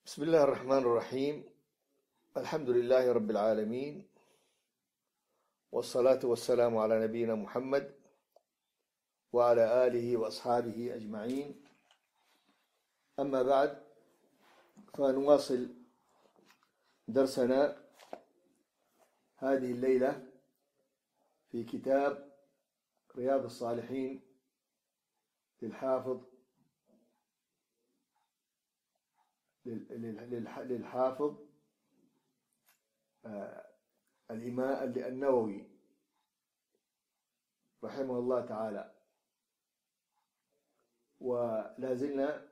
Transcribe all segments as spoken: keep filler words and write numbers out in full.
بسم الله الرحمن الرحيم. الحمد لله رب العالمين، والصلاة والسلام على نبينا محمد وعلى آله وأصحابه أجمعين. أما بعد، فنواصل درسنا هذه الليلة في كتاب رياض الصالحين للحافظ للحافظ الإمام النووي رحمه الله تعالى. ولا زلنا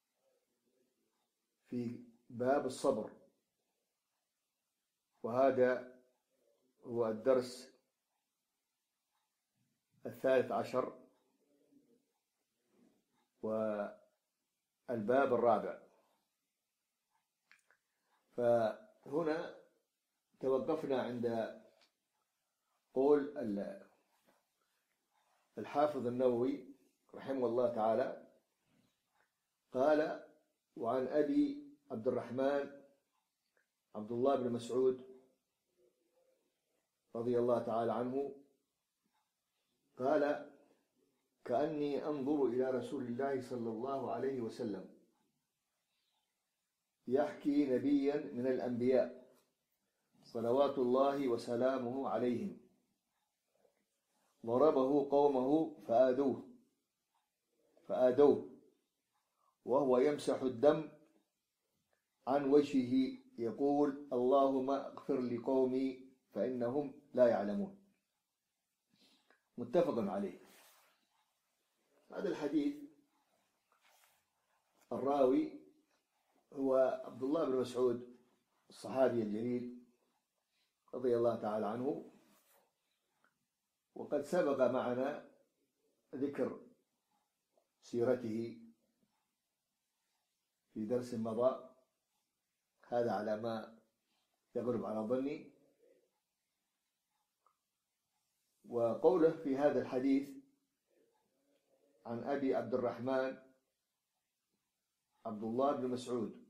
في باب الصبر، وهذا هو الدرس الثالث عشر والباب الرابع. فهنا توقفنا عند قول الحافظ النووي رحمه الله تعالى، قال: وعن أبي عبد الرحمن عبد الله بن مسعود رضي الله تعالى عنه قال: كأني أنظر إلى رسول الله صلى الله عليه وسلم يحكي نبيا من الأنبياء صلوات الله وسلامه عليهم، ضربه قومه فآذوه فآذوه وهو يمسح الدم عن وجهه يقول: اللهم اغفر لقومي فإنهم لا يعلمون. متفق عليه. هذا الحديث الراوي هو عبد الله بن مسعود الصحابي الجليل رضي الله تعالى عنه، وقد سبق معنا ذكر سيرته في درس مضى، هذا على ما يغلب على ظني. وقوله في هذا الحديث عن أبي عبد الرحمن عبد الله بن مسعود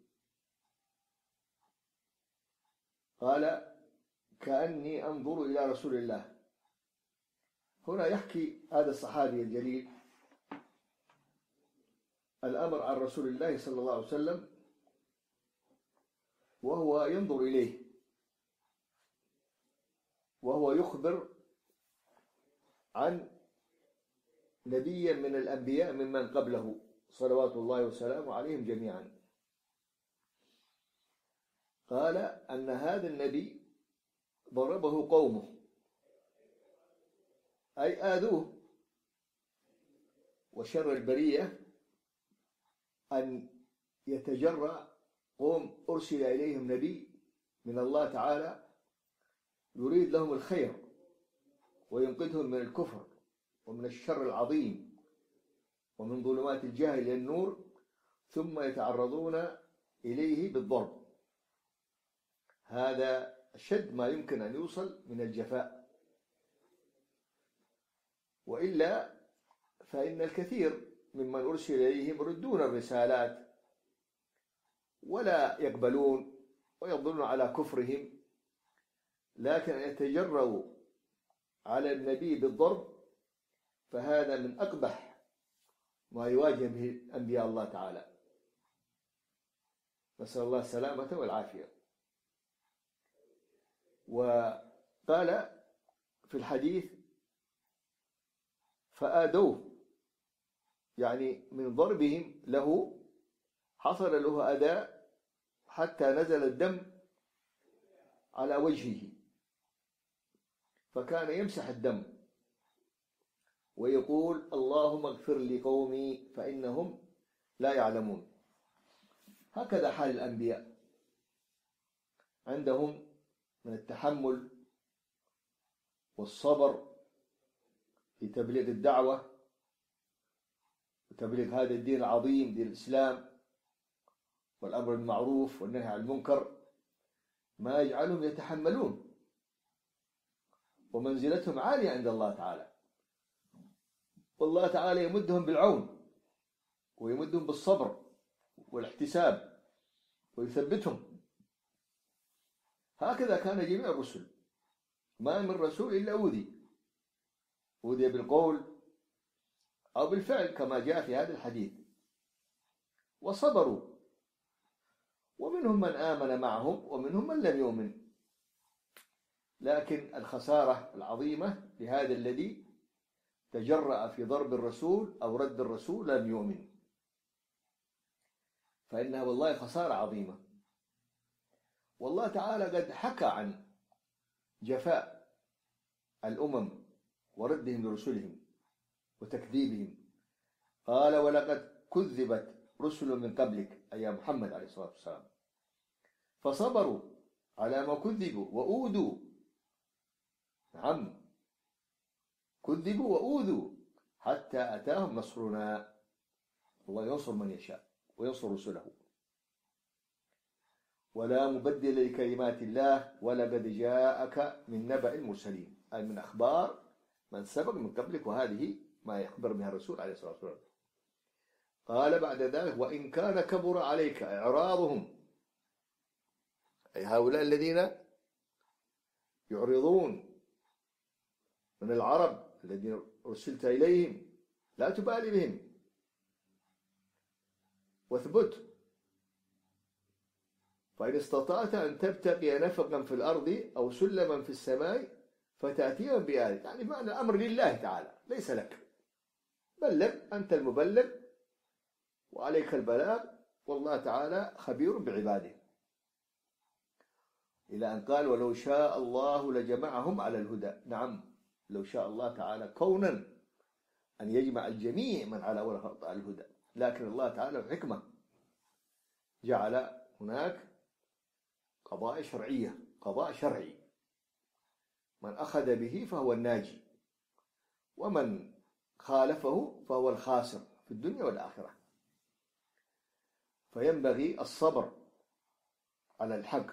قال: كأني أنظر إلى رسول الله. هنا يحكي هذا الصحابي الجليل الأمر عن رسول الله صلى الله عليه وسلم وهو ينظر إليه، وهو يخبر عن نبيا من الأنبياء ممن قبله صلوات الله وسلامه عليهم جميعا. قال أن هذا النبي ضربه قومه، أي آذوه. وشر البرية أن يتجرأ قوم أرسل إليهم نبي من الله تعالى يريد لهم الخير وينقذهم من الكفر ومن الشر العظيم ومن ظلمات الجهل إلى النور، ثم يتعرضون إليه بالضرب. هذا أشد ما يمكن أن يوصل من الجفاء، وإلا فإن الكثير ممن أرسل إليهم يردون الرسالات ولا يقبلون ويظلون على كفرهم، لكن أن يتجرؤوا على النبي بالضرب فهذا من أقبح ما يواجه به أنبياء الله تعالى، نسأل الله السلامة والعافية. وقال في الحديث: فآذوه، يعني من ضربهم له حصل له أذى حتى نزل الدم على وجهه، فكان يمسح الدم ويقول: اللهم اغفر لقومي فإنهم لا يعلمون. هكذا حال الأنبياء، عندهم من التحمل والصبر في تبليغ الدعوة وتبليغ هذا الدين العظيم، دين الإسلام، والأمر بالمعروف والنهي عن المنكر، ما يجعلهم يتحملون، ومنزلتهم عالية عند الله تعالى، والله تعالى يمدهم بالعون ويمدهم بالصبر والاحتساب ويثبتهم. هكذا كان جميع الرسل، ما من رسول إلا أوذي، أوذي بالقول أو بالفعل كما جاء في هذا الحديث، وصبروا، ومنهم من آمن معهم ومنهم من لم يؤمن. لكن الخسارة العظيمة لهذا الذي تجرأ في ضرب الرسول أو رد الرسول لم يؤمن، فإنها والله خسارة عظيمة. والله تعالى قد حكى عن جفاء الأمم وردهم لرسلهم وتكذيبهم، قال: ولقد كذبت رسل من قبلك، أي يا محمد عليه الصلاة والسلام، فصبروا على ما كذبوا وأوذوا. نعم، كذبوا وأوذوا حتى أتاهم نصرنا. الله ينصر من يشاء وينصر رسله. ولا مبدل لكلمات الله ولقد جاءك من نبأ المرسلين، أي من أخبار من سبق من قبلك، وهذه ما يخبر بها الرسول عليه الصلاة والسلام. قال بعد ذلك: وإن كان كبر عليك إعراضهم، أي هؤلاء الذين يعرضون من العرب الذين أرسلت إليهم، لا تبالي بهم واثبت. فإن استطعت أن تبتغي نفقا في الأرض أو سلما في السماء فتأتيهم بآية، يعني معنى الأمر لله تعالى ليس لك، بلغ، أنت المبلغ وعليك البلاغ، والله تعالى خبير بعباده. إلى أن قال: ولو شاء الله لجمعهم على الهدى. نعم، لو شاء الله تعالى كونا أن يجمع الجميع من على أول خط على الهدى، لكن الله تعالى بحكمة جعل هناك قضاء شرعية، قضاء شرعي، من أخذ به فهو الناجي، ومن خالفه فهو الخاسر في الدنيا والآخرة. فينبغي الصبر على الحق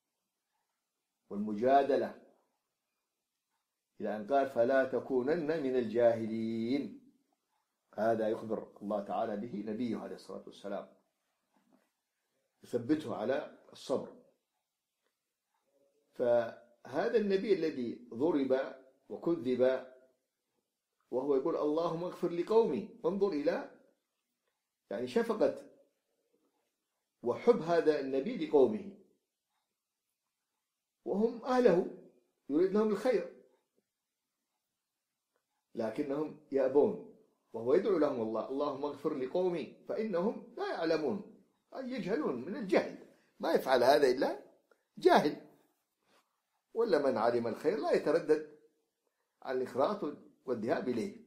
والمجادلة، إلى أن قال: فلا تكونن من الجاهلين. هذا يخبر الله تعالى به نبيه عليه الصلاة والسلام، يثبته على الصبر. فهذا النبي الذي ضرب وكذب وهو يقول: اللهم اغفر لقومي، وانظر إلى يعني شفقة وحب هذا النبي لقومه، وهم أهله، يريد لهم الخير، لكنهم يأبون، وهو يدعو لهم الله: اللهم اغفر لقومي فإنهم لا يعلمون، أي يجهلون من الجهل، ما يفعل هذا إلا جاهل، ولا من علم الخير لا يتردد عن الإخراط والذهاب إليه.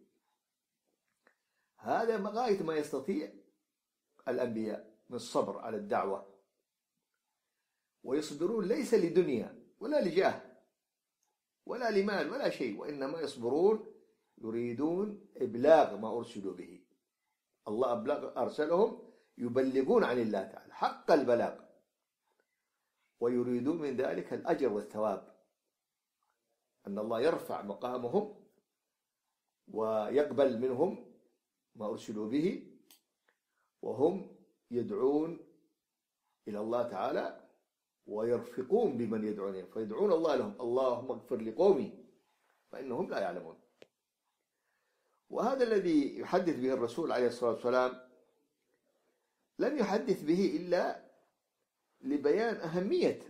هذا غاية ما يستطيع الأنبياء من الصبر على الدعوة، ويصبرون ليس لدنيا ولا لجاه ولا لمال ولا شيء، وإنما يصبرون يريدون إبلاغ ما أرسلوا به. الله أبلغ أرسلهم يبلغون عن الله تعالى حق البلاغ، ويريدون من ذلك الأجر والثواب، أن الله يرفع مقامهم ويقبل منهم ما أرسلوا به، وهم يدعون إلى الله تعالى ويرفقون بمن يدعون، فيدعون الله لهم: اللهم اغفر لقومي فإنهم لا يعلمون. وهذا الذي يحدث به الرسول عليه الصلاة والسلام لم يحدث به إلا لبيان أهمية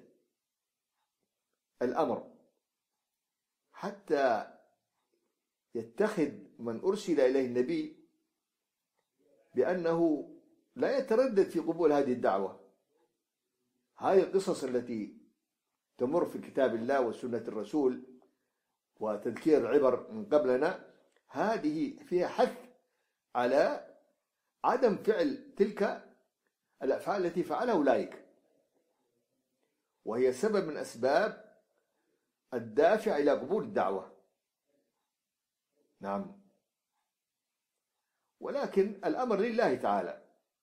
الأمر، حتى يتخذ من أرسل إليه النبي بأنه لا يتردد في قبول هذه الدعوة. هذه القصص التي تمر في كتاب الله وسنة الرسول وتذكير العبر من قبلنا، هذه فيها حث على عدم فعل تلك الأفعال التي فعلها أولئك، وهي سبب من أسباب الدافع إلى قبول الدعوة. نعم، ولكن الأمر لله تعالى،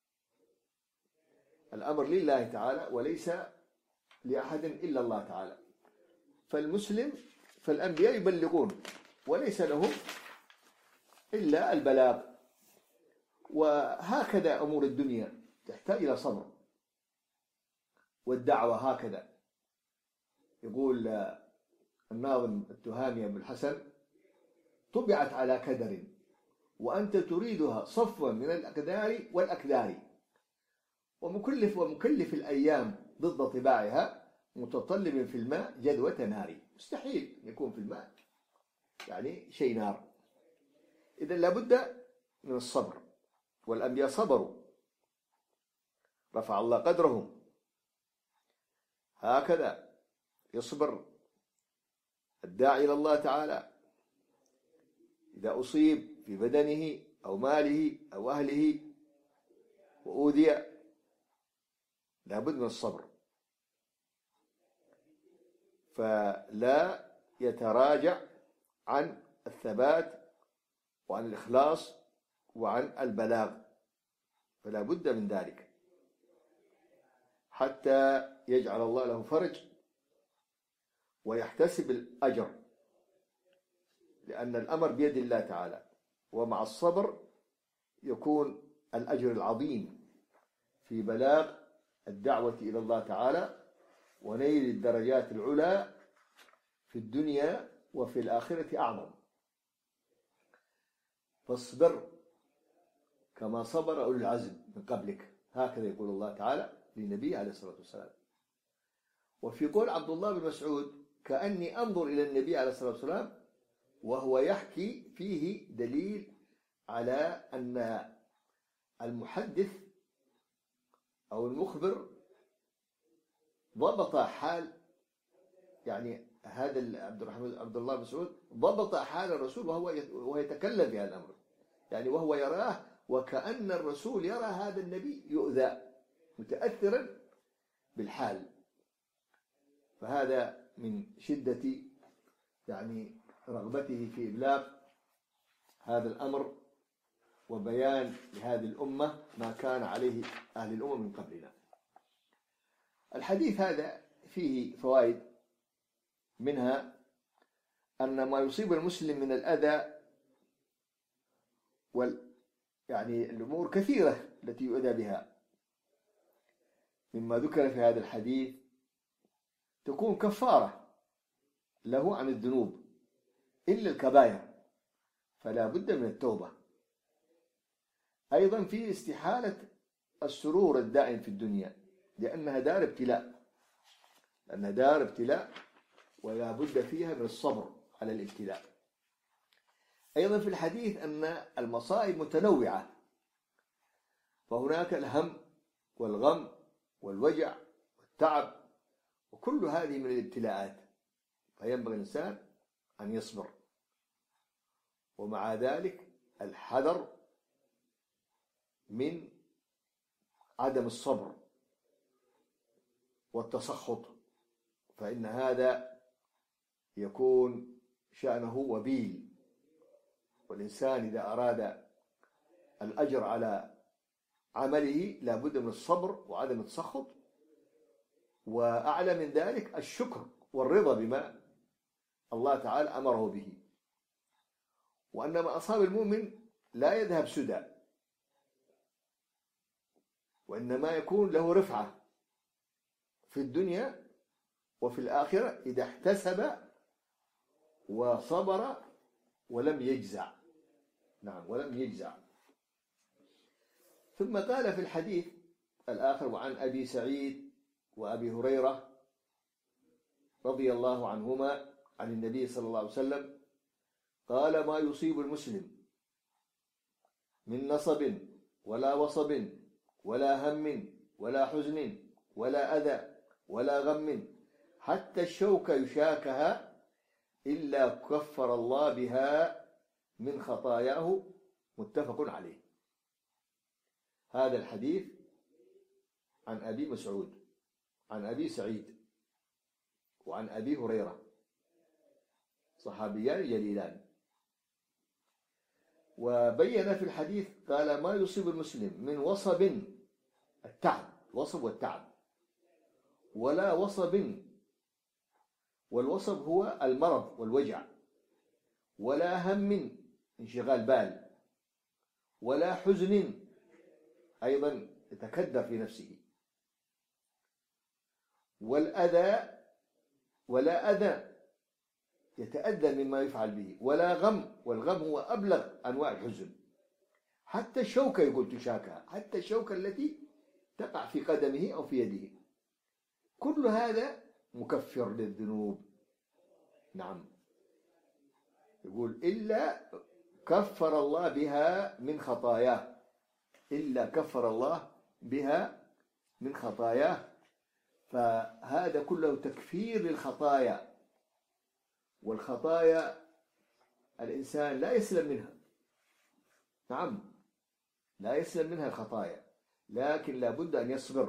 الأمر لله تعالى وليس لأحد إلا الله تعالى. فالمسلم فالأنبياء يبلغون وليس لهم إلا البلاغ، وهكذا أمور الدنيا تحتاج إلى صبر. والدعوة هكذا. يقول الناظم التهامي أبو الحسن: طبعت على كدر وأنت تريدها صفوا من الأقدار والأكدار، ومكلف ومكلف الأيام ضد طباعها، متطلب في الماء جدوة نار. مستحيل يكون في الماء يعني شيء نار. إذن لابد من الصبر، والأنبياء صبروا، رفع الله قدرهم. هكذا يصبر الداعي إلى الله تعالى إذا أصيب في بدنه أو ماله أو أهله وأوذي، لابد من الصبر، فلا يتراجع عن الثبات وعن الإخلاص وعن البلاغ، فلا بد من ذلك حتى يجعل الله له فرج ويحتسب الأجر، لأن الأمر بيد الله تعالى، ومع الصبر يكون الأجر العظيم في بلاغ الدعوة إلى الله تعالى ونيل الدرجات العلى في الدنيا وفي الآخرة أعظم. فاصبر كما صبر أولي العزم من قبلك، هكذا يقول الله تعالى للنبي عليه الصلاة والسلام. وفي قول عبد الله بن مسعود: كأني أنظر إلى النبي عليه الصلاة والسلام وهو يحكي، فيه دليل على أن المحدث أو المخبر ضبط حال، يعني هذا عبد الرحمن عبد الله بن مسعود ضبط حال الرسول وهو وهو يتكلم في هذا الأمر، يعني وهو يراه، وكأن الرسول يرى هذا النبي يؤذى متأثرا بالحال. فهذا من شدة يعني رغبته في إبلاغ هذا الأمر وبيان لهذه الأمة ما كان عليه أهل الأمم من قبلنا. الحديث هذا فيه فوائد، منها أن ما يصيب المسلم من الأذى وال يعني الأمور كثيرة التي يؤذى بها، مما ذكر في هذا الحديث تكون كفارة له عن الذنوب إلا الكبائر، فلا بد من التوبة. أيضا في استحالة السرور الدائم في الدنيا، لأنها دار ابتلاء، لأنها دار ابتلاء ولا بد فيها من الصبر على الابتلاء. أيضا في الحديث أن المصائب متنوعة، فهناك الهم والغم والوجع والتعب، وكل هذه من الابتلاءات، فينبغي الإنسان أن يصبر، ومع ذلك الحذر من عدم الصبر والتسخط، فإن هذا يكون شأنه وبيل. والإنسان إذا أراد الأجر على عمله لا بد من الصبر وعدم التسخط، وأعلى من ذلك الشكر والرضا بما الله تعالى أمره به، وأن ما أصاب المؤمن لا يذهب سدى، وإنما يكون له رفعة في الدنيا وفي الآخرة إذا احتسب وصبر ولم يجزع. نعم، ولم يجزع. ثم قال في الحديث الآخر: وعن أبي سعيد وأبي هريرة رضي الله عنهما عن النبي صلى الله عليه وسلم قال: ما يصيب المسلم من نصب ولا وصب ولا هم ولا حزن ولا أذى ولا غم حتى الشوك يشاكها إلا كفر الله بها من خطاياه، متفق عليه. هذا الحديث عن أبي مسعود، عن أبي سعيد، وعن أبي هريرة، صحابيان جليلان. وبين في الحديث قال: ما يصيب المسلم من وصب، التعب، وصب والتعب، ولا وصب، والوصب هو المرض والوجع، ولا هم، انشغال بال، ولا حزن، أيضا يتكدر في نفسه، والأذى ولا أذى يتأذى مما يفعل به، ولا غم، والغم هو أبلغ أنواع الحزن. حتى الشوكة يقول تشاكى، حتى الشوكة التي تقع في قدمه أو في يده، كل هذا مكفر للذنوب. نعم، يقول إلا كفر الله بها من خطاياه، إلا كفر الله بها من خطاياه. فهذا كله تكفير للخطايا، والخطايا الإنسان لا يسلم منها. نعم، لا يسلم منها الخطايا، لكن لا بد أن يصبر،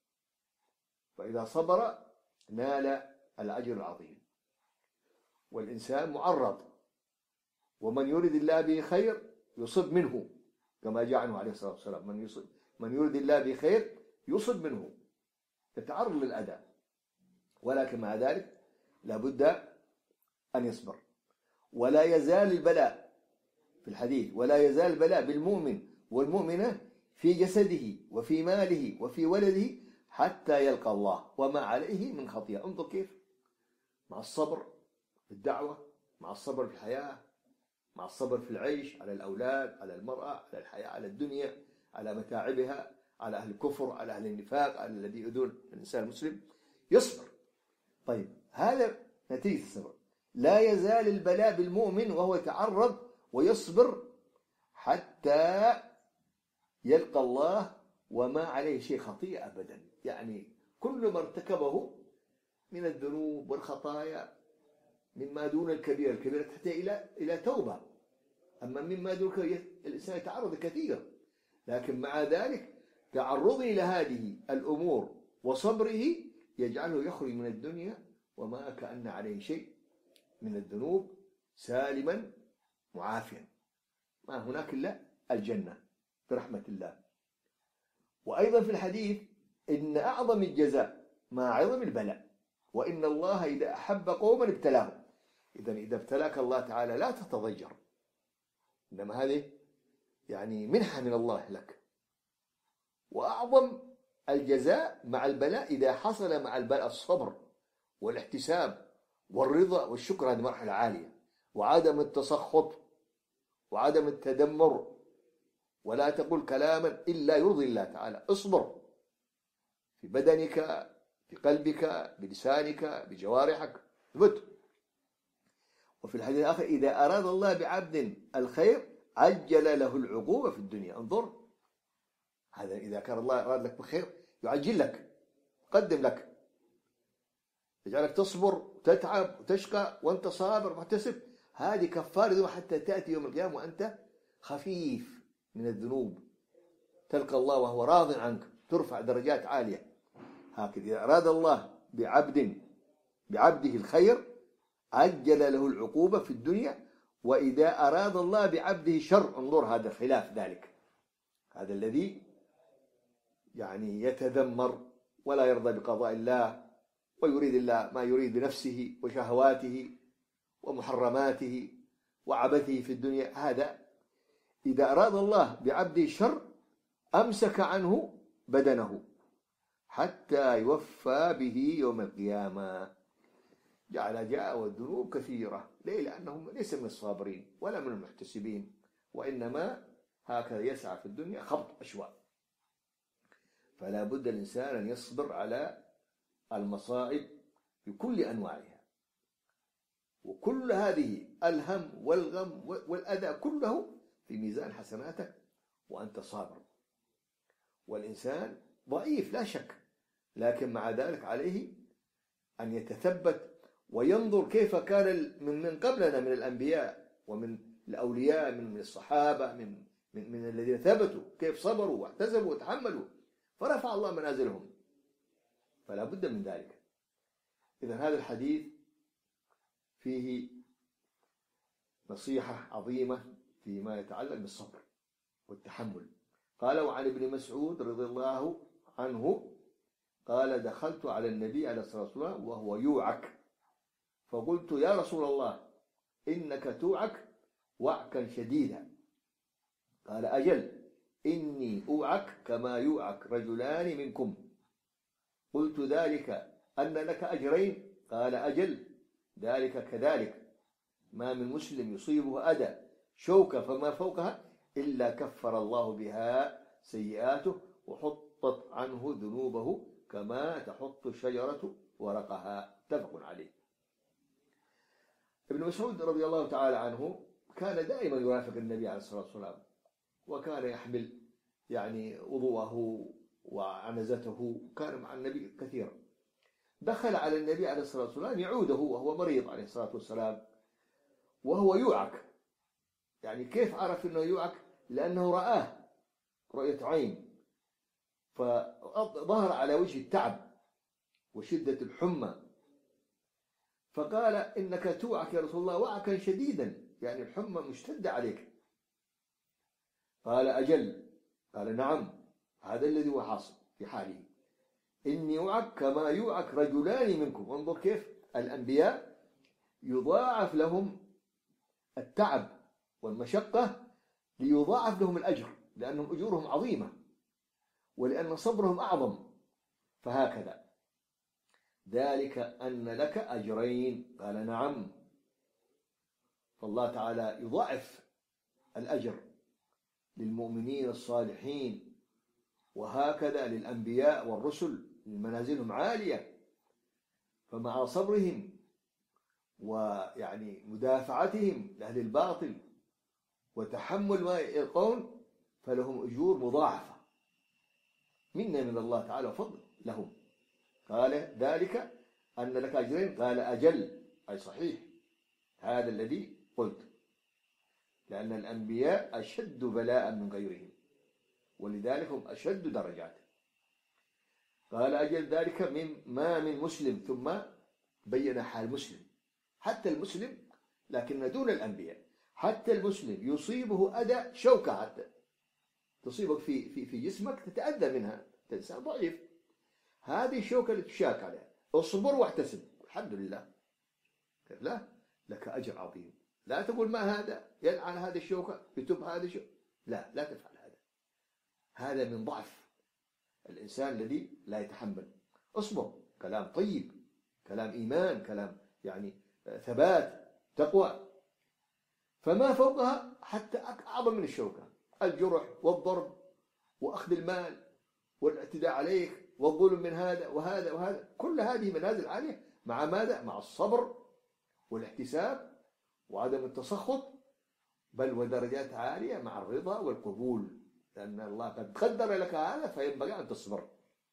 فإذا صبر نال الأجر العظيم. والإنسان معرض، ومن يريد الله به خير يصب منه، كما جاء عنه عليه الصلاة والسلام، من يصب من يريد الله به خير يصب منه، يتعرض للأذى، ولكن مع ذلك لا بد أن يصبر. ولا يزال البلاء في الحديث، ولا يزال البلاء بالمؤمن والمؤمنة في جسده وفي ماله وفي ولده حتى يلقى الله وما عليه من خطيئة. انظر كيف مع الصبر في الدعوة، مع الصبر في الحياة، مع الصبر في العيش على الأولاد، على المرأة، على الحياة، على الدنيا، على متاعبها، على أهل الكفر، على أهل النفاق، على الذي يؤذون الإنسان المسلم، يصبر. طيب، هذا نتيجة الصبر. لا يزال البلاء بالمؤمن وهو يتعرض ويصبر حتى يلقى الله وما عليه شيء خطيئة أبدا. يعني كل ما ارتكبه من الذنوب والخطايا مما دون الكبيرة، الكبيرة تحتاج إلى إلى توبة، أما مما دون الكبيرة الإنسان يتعرض كثير، لكن مع ذلك تعرضه إلى هذه الأمور وصبره يجعله يخرج من الدنيا وما كأن عليه شيء من الذنوب، سالما معافيا، ما هناك إلا الجنة برحمة الله. وأيضا في الحديث إن أعظم الجزاء مع عظم البلاء، وإن الله إذا أحب قوما ابتلاهم. إذا إذا ابتلاك الله تعالى لا تتضجر، إنما هذه يعني منحة من الله لك. وأعظم الجزاء مع البلاء إذا حصل مع البلاء الصبر والاحتساب والرضا والشكر، هذه مرحلة عالية، وعدم التسخط وعدم التدمر، ولا تقول كلاما إلا يرضي الله تعالى. اصبر في بدنك، في قلبك، بلسانك، بجوارحك، ثبت. وفي الحديث الآخر إذا أراد الله بعبد الخير عجل له العقوبة في الدنيا. انظر، هذا إذا كان الله أراد لك بخير يعجل لك، قدم لك، يجعلك تصبر وتتعب وتشقى وأنت صابر محتسب. هذه كفارة حتى تأتي يوم القيامة وأنت خفيف من الذنوب، تلقى الله وهو راض عنك، ترفع درجات عالية. هكذا إذا أراد الله بعبد بعبده الخير عجل له العقوبة في الدنيا، وإذا أراد الله بعبده الشر، انظر هذا خلاف ذلك، هذا الذي يعني يتذمر ولا يرضى بقضاء الله ويريد الله ما يريد بنفسه وشهواته ومحرماته وعبثه في الدنيا، هذا إذا أراد الله بعبده الشر أمسك عنه بدنه حتى يوفى به يوم القيامة. جعل جاء والذنوب كثيرة، ليه؟ لأنهم ليس من الصابرين ولا من المحتسبين، وإنما هكذا يسعى في الدنيا خبط أشواء. فلا بد الإنسان أن يصبر على المصائب بكل أنواعها، وكل هذه الهم والغم والأذى كله في ميزان حسناتك وأنت صابر. والإنسان ضعيف لا شك، لكن مع ذلك عليه أن يتثبت وينظر كيف كان من قبلنا من الأنبياء ومن الأولياء، من الصحابة، من من, من الذين ثبتوا كيف صبروا واحتسبوا وتحملوا فرفع الله منازلهم. فلا بد من ذلك. إذن هذا الحديث فيه نصيحة عظيمة فيما يتعلق بالصبر والتحمل. قال: وعن ابن مسعود رضي الله عنه قال: دخلت على النبي عليه الصلاة والسلام وهو يوعك، فقلت: يا رسول الله إنك توعك وعكا شديدا. قال: أجل، إني أوعك كما يوعك رجلان منكم. قلت: ذلك أن لك أجرين؟ قال أجل، ذلك كذلك، ما من مسلم يصيبه أذى شوكة فما فوقها إلا كفر الله بها سيئاته وحطت عنه ذنوبه كما تحط الشجرة ورقها. متفق عليه. ابن مسعود رضي الله تعالى عنه كان دائما يرافق النبي عليه الصلاة والسلام، وكان يحمل يعني وضوءه وعنزته، كان مع النبي كثيرا. دخل على النبي عليه الصلاة والسلام يعوده وهو مريض عليه الصلاة والسلام، وهو يوعك. يعني كيف عرف أنه يوعك؟ لأنه رآه رؤية عين، فظهر على وجه التعب وشدة الحمى، فقال إنك توعك يا رسول الله وعكا شديدا، يعني الحمى مشتدة عليك. قال أجل، قال نعم، هذا الذي هو حاصل في حاله، إني أوعك كما يوعك رجلان منكم. انظر كيف الأنبياء يضاعف لهم التعب والمشقة ليضاعف لهم الأجر، لأنهم أجورهم عظيمة ولأن صبرهم أعظم. فهكذا ذلك أن لك أجرين، قال نعم. فالله تعالى يضاعف الأجر للمؤمنين الصالحين، وهكذا للأنبياء والرسل منازلهم عالية، فمع صبرهم ويعني مدافعتهم لأهل الباطل وتحمل ما يلقون فلهم أجور مضاعفة منا من الله تعالى وفضل لهم. قال ذلك أن لك أجرين، قال أجل، أي صحيح، هذا الذي قلت، لأن الأنبياء أشد بلاء من غيرهم، ولذلك هم أشد درجات. قال أجل، ذلك من ما من مسلم، ثم بين حال مسلم، حتى المسلم، لكن دون الأنبياء، حتى المسلم يصيبه أذى شوكة، حتى تصيبك في في في جسمك تتأذى منها، إنسان ضعيف، هذه الشوكة اللي تشاك عليها، اصبر واحتسب، الحمد لله، لا لك أجر عظيم. لا تقول ما هذا يلعن هذه الشوكة يتوب هذه الشوكة، لا لا تفعل هذا، هذا من ضعف الإنسان الذي لا يتحمل. اصبر، كلام طيب، كلام إيمان، كلام يعني ثبات تقوى. فما فوقها حتى أعظم من الشوكة، الجرح والضرب وأخذ المال والاعتداء عليك والظلم من هذا وهذا وهذا، كل هذه منازل عالية، مع ماذا؟ مع الصبر والاحتساب وعدم التسخط، بل ودرجات عالية مع الرضا والقبول، لأن الله قد قدر لك هذا فينبغي أن تصبر.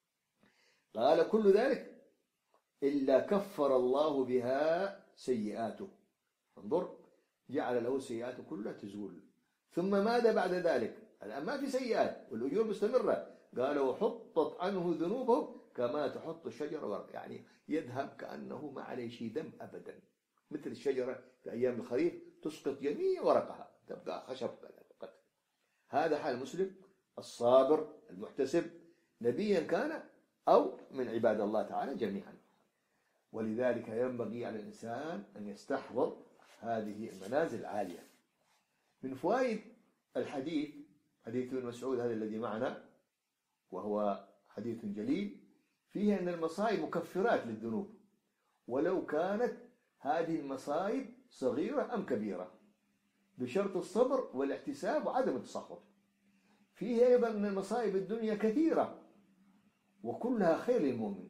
قال كل ذلك إلا كفر الله بها سيئاته. انظر، جعل له سيئاته كلها تزول. ثم ماذا بعد ذلك؟ الآن ما في سيئات والأجور مستمرة. قال وحطت عنه ذنوبه كما تحط الشجرة ورق، يعني يذهب كأنه ما عليه شيء دم أبدا، مثل الشجرة في أيام الخريف تسقط جميع ورقها، تبقى خشب فقط. هذا حال المسلم الصابر المحتسب، نبيا كان أو من عباد الله تعالى جميعا. ولذلك ينبغي على الإنسان أن يستحضر هذه المنازل العالية. من فوائد الحديث، حديث ابن مسعود هذا الذي معنا، وهو حديث جليل، فيه أن المصائب مكفرات للذنوب، ولو كانت هذه المصائب صغيرة أم كبيرة، بشرط الصبر والاحتساب وعدم التسخط. فيه أيضا أن المصائب الدنيا كثيرة وكلها خير للمؤمن،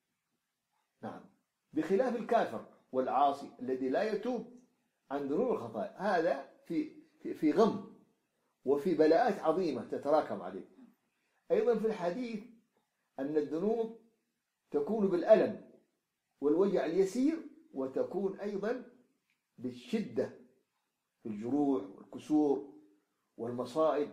نعم، بخلاف الكافر والعاصي الذي لا يتوب عن ذنوب الخطايا، هذا في في في غم وفي بلاءات عظيمة تتراكم عليه. أيضا في الحديث أن الذنوب تكون بالألم والوجع اليسير، وتكون أيضا بالشدة في الجروح والكسور والمصائب،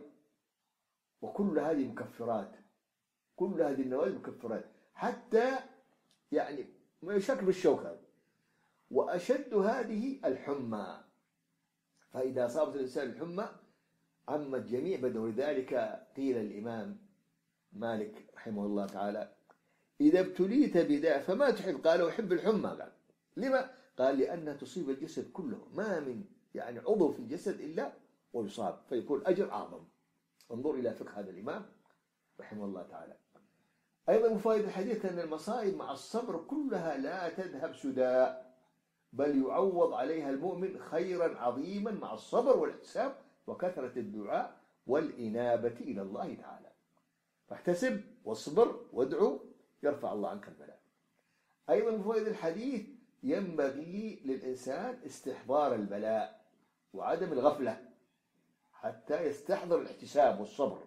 وكل هذه مكفرات، كل هذه النوازل مكفرات، حتى يعني ما يشك بالشوكة. وأشد هذه الحمى، فإذا أصابت الإنسان الحمى عمت جميع بدنه. لذلك قيل الإمام مالك رحمه الله تعالى إذا ابتليت بداء فما تحب؟ قال أحب الحمى. قال لما؟ قال لأنها تصيب الجسد كله، ما من يعني عضو في الجسد إلا ويصاب، فيكون أجر أعظم. انظر إلى فقه هذا الإمام رحمه الله تعالى. أيضا من فوائد الحديث أن المصائب مع الصبر كلها لا تذهب سدى، بل يعوض عليها المؤمن خيرا عظيما مع الصبر والاحتساب وكثرة الدعاء والإنابة إلى الله تعالى. فاحتسب واصبر وادعو يرفع الله عنك البلاء. أيضا من فوائد الحديث ينبغي للإنسان استحضار البلاء وعدم الغفلة حتى يستحضر الاحتساب والصبر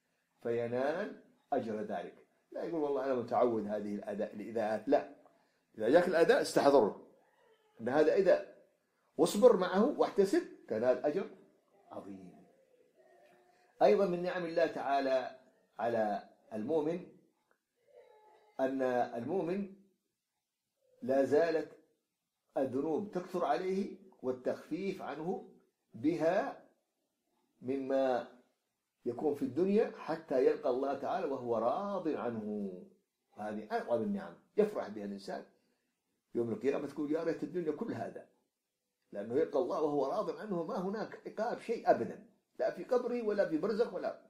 فينال أجر ذلك. لا يقول والله أنا متعود هذه الأداء الإذاءات، لا، إذا جاك الأداء استحضره أن هذا إذا واصبر معه واحتسب تنال أجر عظيم. أيضا من نعم الله تعالى على المؤمن أن المؤمن لا زالت الذنوب تكثر عليه والتخفيف عنه بها مما يكون في الدنيا حتى يلقى الله تعالى وهو راض عنه. هذه أعظم النعم يفرح بها الإنسان يوم القيامة، تقول يا ريت الدنيا كل هذا، لأنه يلقى الله وهو راض عنه، ما هناك عقاب شيء أبدا، لا في قبره ولا في برزخ ولا.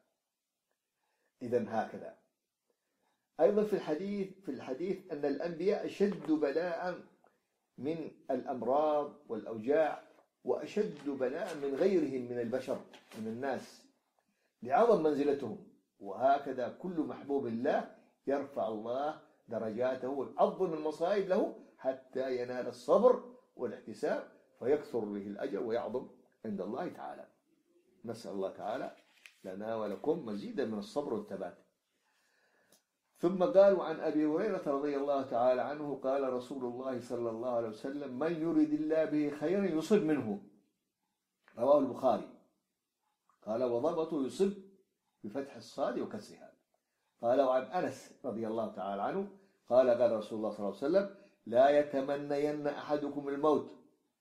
إذن هكذا. أيضا في الحديث في الحديث أن الأنبياء أشد بلاء من الأمراض والأوجاع وأشد بلاء من غيرهم من البشر من الناس لعظم منزلتهم، وهكذا كل محبوب الله يرفع الله درجاته ويعظم المصائب له حتى ينال الصبر والاحتساب فيكثر به الأجر ويعظم عند الله تعالى. نسأل الله تعالى لنا ولكم مزيدا من الصبر والثبات. ثم قالوا عن أبي هريرة رضي الله تعالى عنه قال رسول الله صلى الله عليه وسلم من يريد الله به خيرا يصب منه، رواه البخاري. قال وضبطه يصب بفتح الصاد وكسرها. قال وعن أنس رضي الله تعالى عنه قال قال رسول الله صلى الله عليه وسلم لا يتمنين أحدكم الموت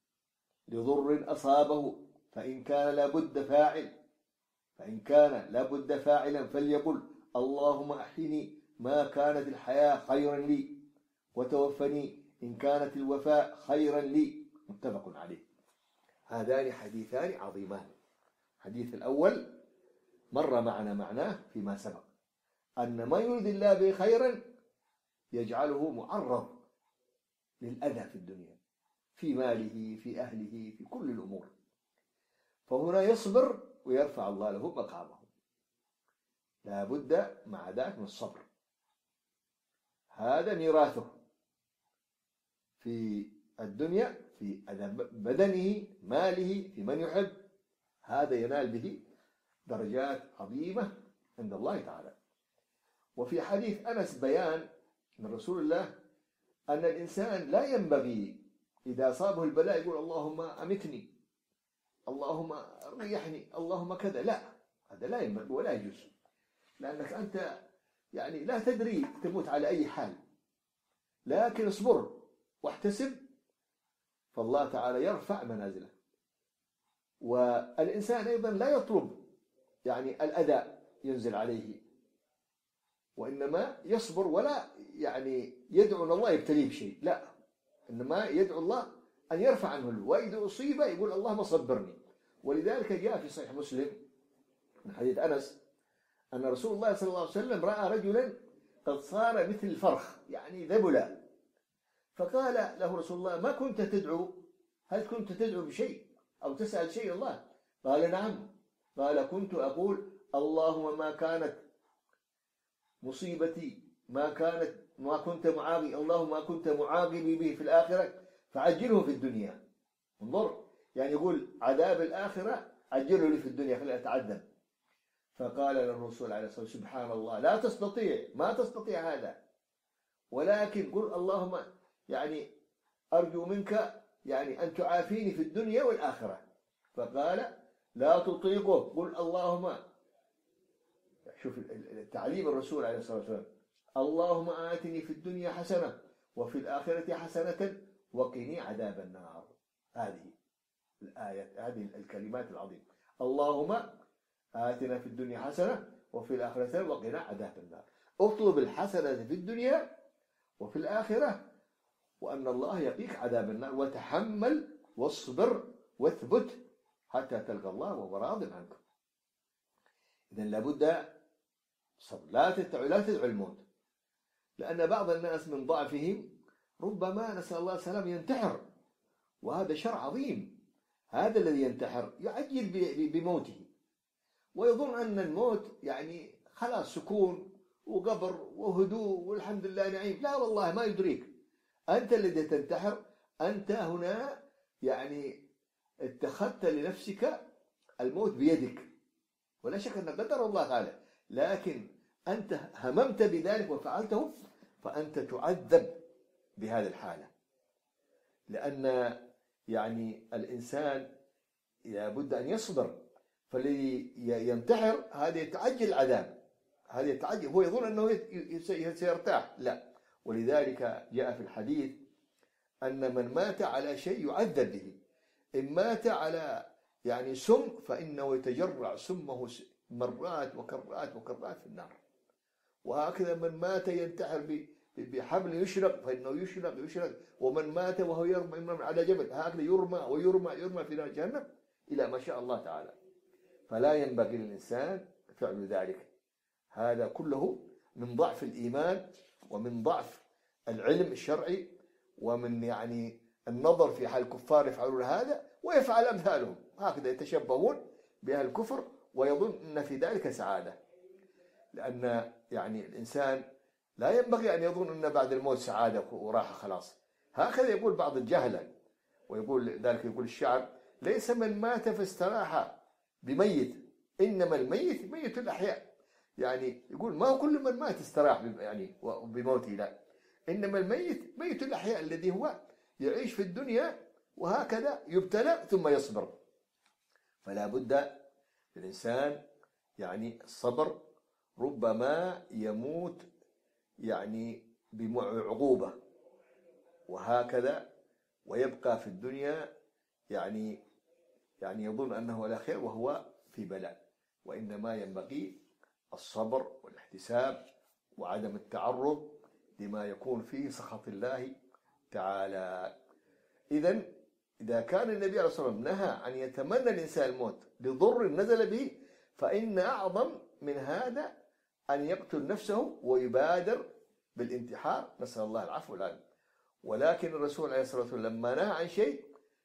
لضر أصابه فإن كان لابد فاعل فإن كان لابد فاعلا فليقل اللهم أحيني ما كانت الحياة خيرا لي وتوفني إن كانت الوفاة خيرا لي. متفق عليه. هذان حديثان عظيمان. الحديث الأول مر معنا معناه فيما سبق أن ما يريد الله به خيرا يجعله معرض للأذى في الدنيا في ماله في أهله في كل الأمور، فهنا يصبر ويرفع الله له مقامه. لا بد مع ذلك من الصبر، هذا ميراثه في الدنيا في بدنه ماله في من يحب، هذا ينال به درجات عظيمة عند الله تعالى. وفي حديث أنس بيان من رسول الله أن الإنسان لا ينبغي إذا أصابه البلاء يقول اللهم أمتني اللهم ريحني اللهم كذا، لا، هذا لا ينبغي ولا يجوز، لأنك أنت يعني لا تدري تموت على أي حال، لكن اصبر واحتسب فالله تعالى يرفع منازله. والإنسان أيضا لا يطلب يعني الأذى ينزل عليه، وإنما يصبر ولا يعني يدعو أن الله يبتليه بشيء، لا، إنما يدعو الله أن يرفع عنه، وإذا أصيب يقول اللهم صبرني. ولذلك جاء في صحيح مسلم من حديث أنس أن رسول الله صلى الله عليه وسلم رأى رجلا قد صار مثل الفرخ يعني ذبلا، فقال له رسول الله ما كنت تدعو؟ هل كنت تدعو بشيء أو تسأل شيء الله؟ قال نعم. قال كنت أقول اللهم ما كانت مصيبتي ما كانت ما كنت معاقي اللهم ما كنت معاقبي به في الآخرة فعجله في الدنيا. انظر، يعني يقول عذاب الآخرة عجله لي في الدنيا خليه أتعذب. فقال له الرسول عليه الصلاة والسلام سبحان الله لا تستطيع ما تستطيع هذا، ولكن قل اللهم يعني أرجو منك يعني أن تعافيني في الدنيا والآخرة. فقال لا تطيقه قل اللهم، شوف التعليم الرسول عليه الصلاة والسلام، اللهم آتني في الدنيا حسنة وفي الآخرة حسنة وقني عذاب النار. هذه الآية هذه الكلمات العظيمة، اللهم آتنا في الدنيا حسنة وفي الآخرة حسنة وقنا عذاب النار. اطلب الحسنة في الدنيا وفي الآخرة وأن الله يقيك عذاب النار، وتحمل واصبر واثبت حتى تلقى الله وهو راض عنك. إذن لابد صبر، لا تدعو لا تدعو الموت، لأن بعض الناس من ضعفهم ربما نسأل الله السلام ينتحر، وهذا شر عظيم. هذا الذي ينتحر يعجل بموته ويظن أن الموت يعني خلاص سكون وقبر وهدوء والحمد لله نعيم. لا والله، ما يدريك أنت الذي تنتحر. أنت هنا يعني اتخذت لنفسك الموت بيدك، ولا شك أن قدر الله تعالى، لكن أنت هممت بذلك وفعلته، فأنت تعذب بهذه الحالة. لأن يعني الإنسان لابد أن يصبر، فالذي ينتحر هذا يتعجل العذاب، هذا يتعجل، هو يظن أنه سيرتاح، لا. ولذلك جاء في الحديث أن من مات على شيء يعذب به. إن مات على يعني سم فإنه يتجرع سمه مرات وكرات وكرات في النار. وهكذا من مات ينتحر بحبل يشرق فإنه يشرق يشرق. ومن مات وهو يرمى على جبل هكذا يرمى ويرمى يرمى في نار جهنم إلى ما شاء الله تعالى. فلا ينبغي للإنسان فعل ذلك. هذا كله من ضعف الإيمان ومن ضعف العلم الشرعي، ومن يعني النظر في حال الكفار يفعلون هذا ويفعل أمثالهم، هكذا يتشبهون بأهل الكفر ويظن أن في ذلك سعادة. لأن يعني الإنسان لا ينبغي أن يظن أن بعد الموت سعادة وراحة خلاص. هكذا يقول بعض الجهلة، ويقول ذلك يقول الشعر: ليس من مات فاستراح بميت، إنما الميت ميت الأحياء. يعني يقول ما هو كل من مات استراح يعني بموته، لا، إنما الميت ميت الأحياء الذي هو يعيش في الدنيا وهكذا يبتلى ثم يصبر. فلا بد للإنسان يعني الصبر. ربما يموت يعني بعقوبة وهكذا، ويبقى في الدنيا يعني يعني يظن أنه على خير وهو في بلاء. وإنما ينبغي الصبر والاحتساب وعدم التعرض لما يكون فيه سخط الله تعالى. إذن إذا كان النبي عليه الصلاة والسلام نهى أن يتمنى الإنسان الموت لضر نزل به، فإن أعظم من هذا أن يقتل نفسه ويبادر بالانتحار، نسأل الله العفو والعافية. ولكن الرسول عليه الصلاة والسلام لما نهى عن شيء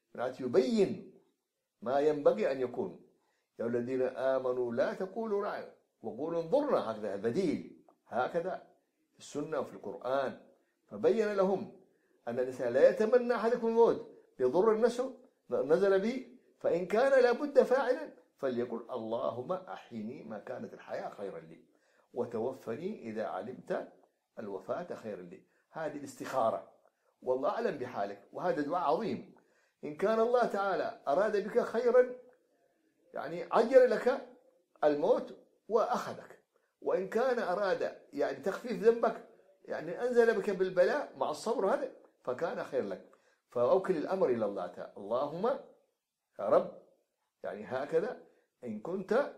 يبين ما ينبغي أن يكون: يا الذين آمنوا لا تقولوا راعنا وقولوا انظرنا. هكذا بديل، هكذا في السنة وفي القرآن. فبين لهم أن الإنسان لا يتمنى أحدكم الموت لضر نفسه نزل به، فإن كان لابد فاعلا فليقل: اللهم أحيني ما كانت الحياة خيرا لي، وتوفني إذا علمت الوفاة خيرا لي. هذه الاستخارة، والله أعلم بحالك. وهذا دعاء عظيم. إن كان الله تعالى أراد بك خيرا يعني عجل لك الموت وأخذك، وإن كان أراد يعني تخفيف ذنبك يعني أنزل بك بالبلاء مع الصبر هذا فكان خير لك. فأوكل الأمر إلى الله تعالى: اللهم يا رب يعني هكذا، إن كنت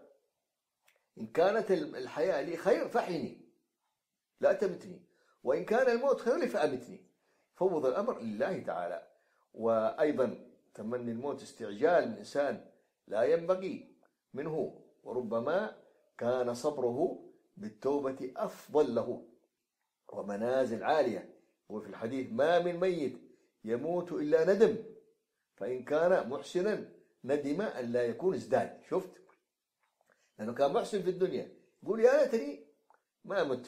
إن كانت الحياة لي خير فحيني لا تمتني، وإن كان الموت خير لي فأمتني. فوض الأمر لله تعالى. وأيضا تمني الموت استعجال الإنسان لا ينبغي منه، وربما كان صبره بالتوبة أفضل له ومنازل عالية. وفي الحديث: ما من ميت يموت إلا ندم، فإن كان محسنا ندم أن لا يكون ازداد. شفت؟ لأنه كان محسن في الدنيا يقول يا ليتني ما مت،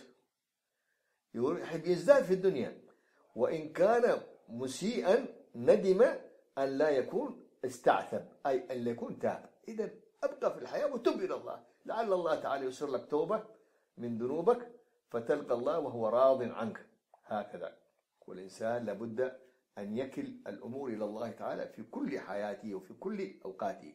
يقول يحب يزداد في الدنيا. وإن كان مسيئا ندم أن لا يكون استعتب، أي أن لا يكون تاب. إذن أبقى في الحياة وتب إلى الله، لعل الله تعالى يسر لك توبة من ذنوبك فتلقى الله وهو راض عنك. هكذا. والإنسان لابد أن يكل الأمور إلى الله تعالى في كل حياته وفي كل أوقاته.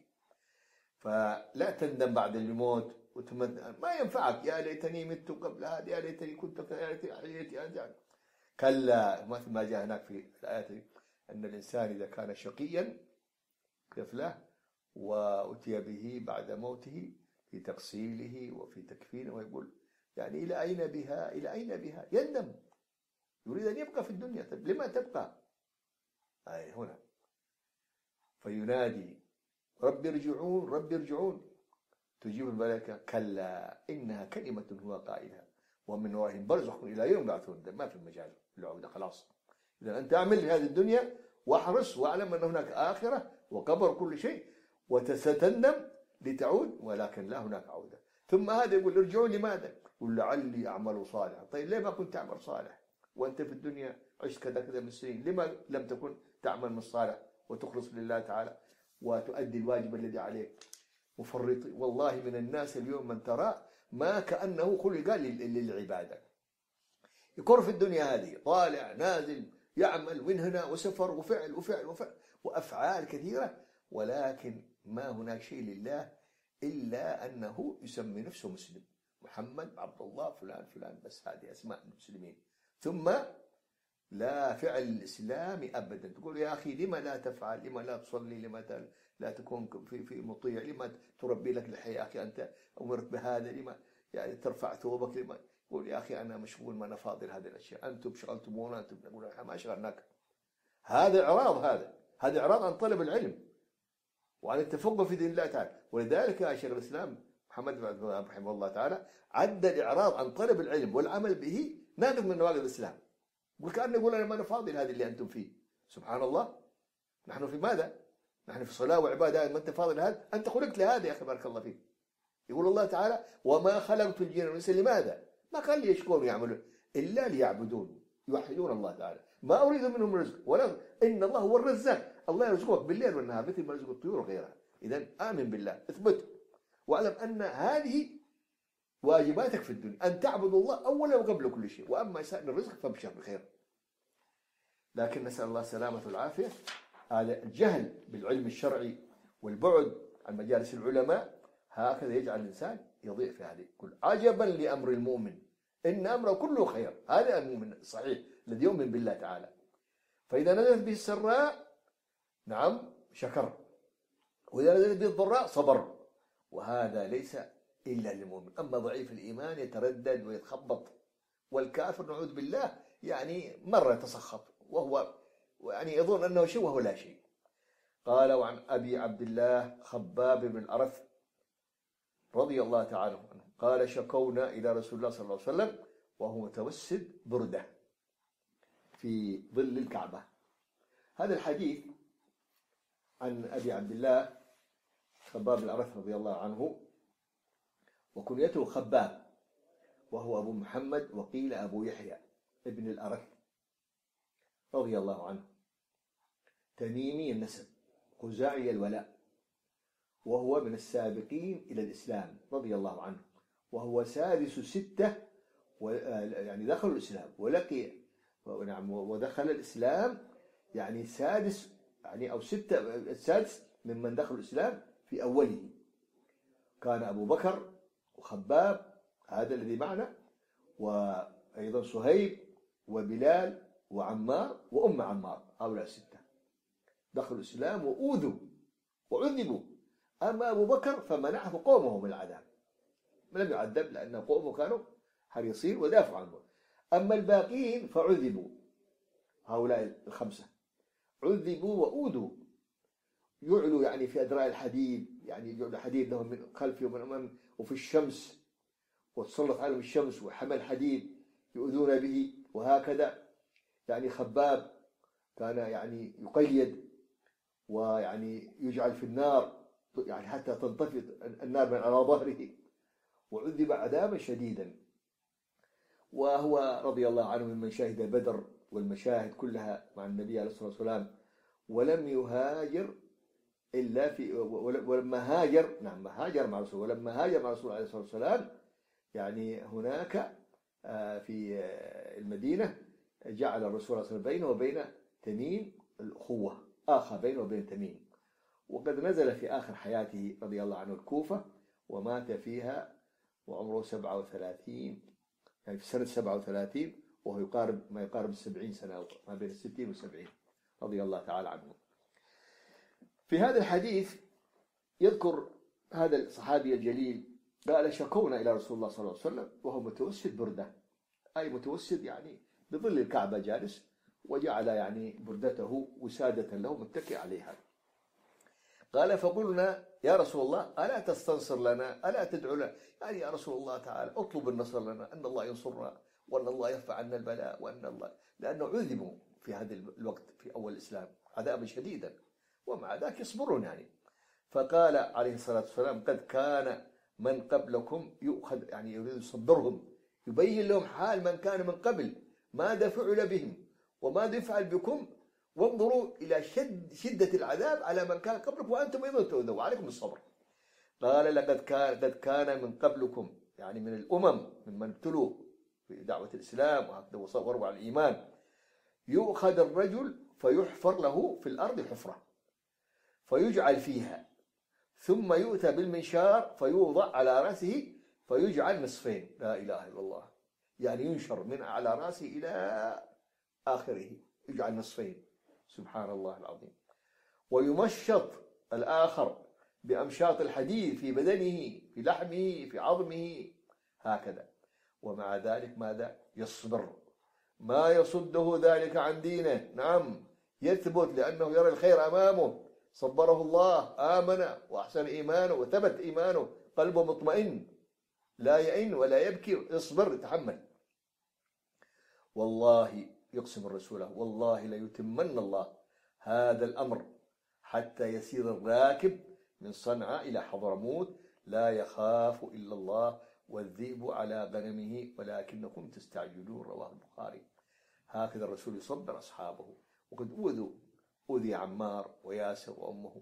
فلا تندم بعد الموت وتمنى، ما ينفعك يا ليتني مت قبل هذا، يا ليتني كنت يا ليتني حياتي أرجع. كلا، مثل ما جاء هناك في الآيات أن الإنسان إذا كان شقيا كفله وأتي به بعد موته في تغسيله وفي تكفينه، ويقول يعني إلى أين بها إلى أين بها، يندم، يريد أن يبقى في الدنيا. طيب لما تبقى؟ أي هنا فينادي: رب ارجعون رب ارجعون. تجيب الملائكة: كلا إنها كلمة هو قائلها ومن ورائهم برزخ إلى يوم يبعثون، ما في مجال العودة خلاص. إذا أنت أعمل في هذه الدنيا واحرص واعلم أن هناك آخرة وقبر كل شيء، وتستندم لتعود، ولكن لا هناك عودة. ثم هذا يقول ارجعوا لماذا؟ يقول لعلي أعمل صالحا. طيب ليه ما كنت تعمل صالح وأنت في الدنيا عشت كذا كذا من السنين؟ لما لم تكن تعمل من الصالح وتخلص لله تعالى وتؤدي الواجب الذي عليك؟ مفرط والله من الناس اليوم من ترى ما كأنه خلق للعبادة، يكون في الدنيا هذه طالع نازل يعمل من هنا وسفر وفعل وفعل وفعل وأفعال كثيرة، ولكن ما هناك شيء لله إلا أنه يسمي نفسه مسلم، محمد عبد الله فلان فلان، بس هذه أسماء المسلمين، ثم لا فعل الإسلام أبدا. تقول يا أخي لما لا تفعل، لما لا تصلي، لما لا تكون في في مطيع، لما تربي لك لحية يا أخي، أنت أمرت بهذا، لما يعني ترفع ثوبك، لما يقول يا أخي أنا مشغول، ما أنا فاضل هذه الأشياء، أنتم شغلتمونا، أنتم نقول إحنا ما شغلناك. هذا إعراض، هذا هذا إعراض عن طلب العلم وعن التفقه في دين الله تعالى. ولذلك يا شيخ الإسلام محمد بن عبد الوهاب رحمه الله تعالى عد الإعراض عن طلب العلم والعمل به ناقض من نواقض الإسلام. وكأنه يقول أنا ما أنا فاضل هذه اللي أنتم فيه. سبحان الله، نحن في ماذا؟ نحن في صلاة وعبادة، ما أنت فاضل هذا؟ أنت خلقت لهذا يا أخي بارك الله فيك. يقول الله تعالى وما خلقت الجن والإنس لماذا؟ ما قال لي يشكرون يعملون إلا ليعبدون يوحدون الله تعالى، ما أريد منهم رزق ولا إن الله هو الرزاق، الله يرزقك بالليل والنهار مثل ما يرزق الطيور وغيرها. إذن آمن بالله، اثبت واعلم أن هذه واجباتك في الدنيا، أن تعبد الله أولا وقبل كل شيء، وأما سائر الرزق فبشر بخير. لكن نسأل الله السلامة والعافية. هذا الجهل بالعلم الشرعي والبعد عن مجالس العلماء هكذا يجعل الإنسان يضيع في هذه كل. عجبا لأمر المؤمن إن أمره كله خير، هذا المؤمن الصحيح الذي يؤمن بالله تعالى. فإذا نزلت به السراء نعم شكر، وإذا نزلت به الضراء صبر، وهذا ليس إلا للمؤمن. أما ضعيف الإيمان يتردد ويتخبط، والكافر نعوذ بالله يعني مرة يتسخط وهو يعني يظن أنه شيء وهو لا شيء. قال وعن أبي عبد الله خباب بن الأرث رضي الله تعالى عنه قال شكونا إلى رسول الله صلى الله عليه وسلم وهو متوسد بردة في ظل الكعبة. هذا الحديث عن أبي عبد الله خباب بن الأرث رضي الله عنه، وكنيته خباب، وهو أبو محمد وقيل أبو يحيى ابن الأرث رضي الله عنه، تميمي النسب خزاعي الولاء، وهو من السابقين إلى الإسلام رضي الله عنه، وهو سادس ستة يعني دخلوا الإسلام ولقي نعم ودخل الإسلام يعني سادس يعني أو ستة السادس ممن دخلوا الإسلام في أوله. كان أبو بكر وخباب هذا الذي معنا، وأيضا صهيب وبلال وعمار وأم عمار، هؤلاء الستة دخلوا الإسلام وأوذوا وعذبوا. أما أبو بكر فمنعه قومه من العذاب، لم يعذب لأن قومه كانوا حريصين ودافعوا عنه. أما الباقين فعذبوا، هؤلاء الخمسة عذبوا وأوذوا، يعلوا يعني في أدراء الحديد، يعني يجعل حديد لهم من خلفه ومن أمام وفي الشمس، وتسلط عليهم الشمس وحمل حديد يؤذون به. وهكذا يعني خباب كان يعني يقيد ويعني يجعل في النار يعني حتى تنطفئ النار من على ظهره، وعذب عذابا شديدا. وهو رضي الله عنه ممن شهد بدر والمشاهد كلها مع النبي عليه الصلاة والسلام، ولم يهاجر إلا في ولما هاجر نعم هاجر مع رسول ولما هاجر مع رسول الله عليه الصلاة والسلام يعني هناك في المدينة جعل الرسول صلى الله عليه وسلم بينه وبين تميم الأخوة، آخى بينه وبين تميم. وقد نزل في آخر حياته رضي الله عنه الكوفة، ومات فيها وعمره سبعة وثلاثين يعني في سنة سبعة وثلاثين، وهو يقارب ما يقارب السبعين سنة، ما بين الستين والسبعين رضي الله تعالى عنه. في هذا الحديث يذكر هذا الصحابي الجليل قال شكونا إلى رسول الله صلى الله عليه وسلم وهو متوسد بردة، أي متوسد يعني بظل الكعبة جالس، وجعل يعني بردته وسادة له متكئ عليها. قال فقلنا يا رسول الله ألا تستنصر لنا، ألا تدعو لنا، يعني يا رسول الله تعالى اطلب النصر لنا، أن الله ينصرنا وأن الله يرفع عنا البلاء، وأن الله، لأنه عذبوا في هذا الوقت في أول الإسلام عذابا شديدا، ومع ذلك يصبرون يعني. فقال عليه الصلاة والسلام قد كان من قبلكم يؤخذ، يعني يريد يصبرهم، يبين لهم حال من كان من قبل ماذا فعل بهم وماذا يفعل بكم، وانظروا إلى شد شدة العذاب على من كان قبلكم وأنتم أيضا تؤذوا، وعليكم الصبر. قال لقد كان قد كان من قبلكم، يعني من الأمم ممن ابتلوا في دعوة الإسلام وهكذا وصبروا على الإيمان، يؤخذ الرجل فيحفر له في الأرض حفرة فيجعل فيها، ثم يؤتى بالمنشار فيوضع على رأسه فيجعل نصفين، لا إله إلا الله، يعني ينشر من على رأسه إلى آخره يجعل نصفين، سبحان الله العظيم. ويمشط الآخر بأمشاط الحديد في بدنه في لحمه في عظمه هكذا، ومع ذلك ماذا؟ يصبر، ما يصده ذلك عن دينه، نعم يثبت لأنه يرى الخير أمامه، صبره الله، آمن وأحسن إيمانه وثبت إيمانه، قلبه مطمئن لا يئن ولا يبكي، يصبر يتحمل. والله يقسم الرسول والله ليتمن الله هذا الأمر حتى يسير الراكب من صنعاء إلى حضرموت لا يخاف إلا الله والذئب على غنمه ولكنكم تستعجلون، رواه البخاري. هكذا الرسول يصبر أصحابه. وقد أوذوا أوذي عمار وياسر وأمه